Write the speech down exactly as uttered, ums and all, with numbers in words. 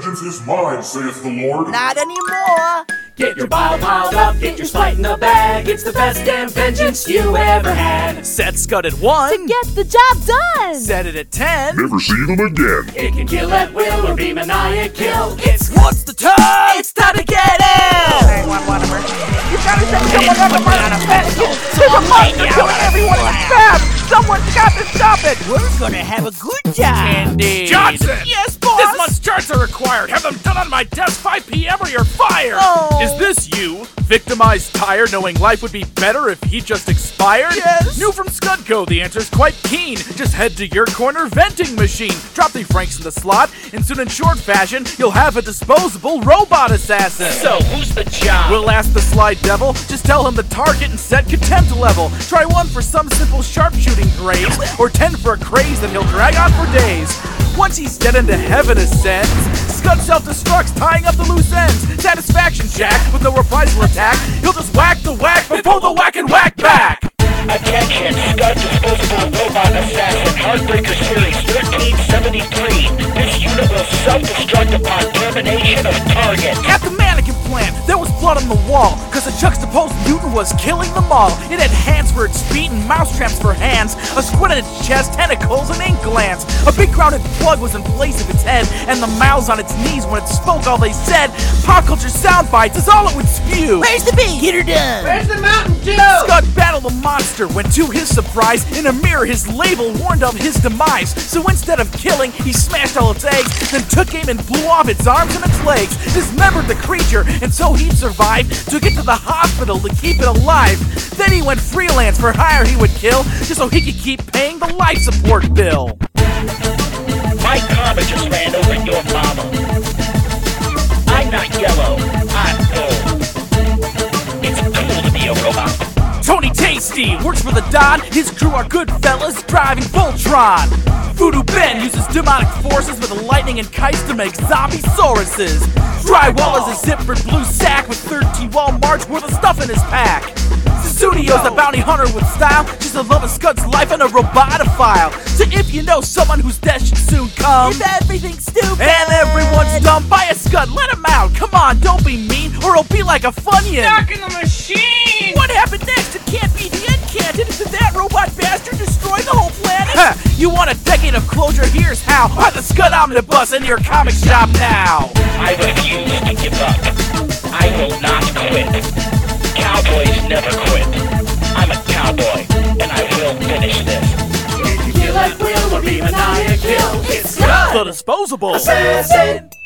Vengeance is mine, saith the Lord. Not anymore. Get your bile piled up, get your spite in the bag. It's the best damn vengeance you ever had. Set Scud at one. To get the job done. Set it at ten. Never see them again. It can kill at will or be maniacal. It's what's the time? It's time to get in! nine one one emergency. You gotta send someone on the murder fence. There's a monster killing everyone in its path. Someone's got to stop it. We're gonna have a good time. Indeed. Johnson! Yes, boss! This month's charts are required. Have them done on my desk five p m or you're fired. Oh. Is this you? Victimized, tired, knowing life would be better if he just expired? Yes. New from Scudco, the answer's quite keen. Just head to your corner vending machine. Drop the francs in the slot, and soon in short fashion, you'll have a disposable robot assassin. So, who's the job? We'll ask the sly devil, just tell him the target and set contempt level. Try one for some simple sharpshooting craze, or ten for a craze that he'll drag on for days. Once he's dead into heaven ascends, Scud self-destructs, tying up the loose ends. Satisfaction Jack, with no reprisal attack, he'll just whack the whack before the whack and whack back. Attention, Scud Disposable Robot Assassin, Heartbreaker Series thirteen seventy-three. This unit will self-destruct upon termination of target. At the mannequin plant, there was blood on the wall, cause a juxtaposed mutant was killing them all. It had hands for its feet and mousetraps for hands, a squid in its chest, tentacles, and ink glands. A big grounded plug was in place of its head, and the mouths on its knees when it spoke all they said. Pop culture sound bites is all it would spew. Where's the beat? Get her done. Where's the Mountain Dew? Scud battled the monster when, to his surprise, in a mirror his label warned of his demise. So instead of killing, he smashed all its eggs, then took aim and blew off its arms and its legs, dismembered the creature, and so he'd survive to get to the hospital to keep it alive. Then he went freelance for hire he would kill, just so he could keep paying the life support bill. My karma just ran over your mama. I'm not yellow, I'm gold. It's cool to be a robot. Tony Tasty works for the Don. His crew are good fellas driving Voltron. Voodoo Ben uses demonic forces with lightning and kites to make zombie sauruses. Drywall is a zippered blue sack with thirteen Walmarts worth of stuff in his pack. Susudio's a bounty hunter with style, just a love of Scud's life and a robotophile. So if you know someone whose death should soon come, Is everything stupid? and everyone's dumb, buy a Scud, let him out. Come on, don't be mean, or it'll be like a Funyun. Stuck in the machine. What happened next? It can't be the end, can't it? Did that robot bastard destroy the whole planet? Ha! You want a decade of closure? Here's how. Buy the Scud Omnibus in your comic shop now. I refuse to give up. I will not quit. Cowboys never quit. I'm a cowboy, and I will finish this. If you kill at will or be maniacal, it's Scud The disposable Assassin.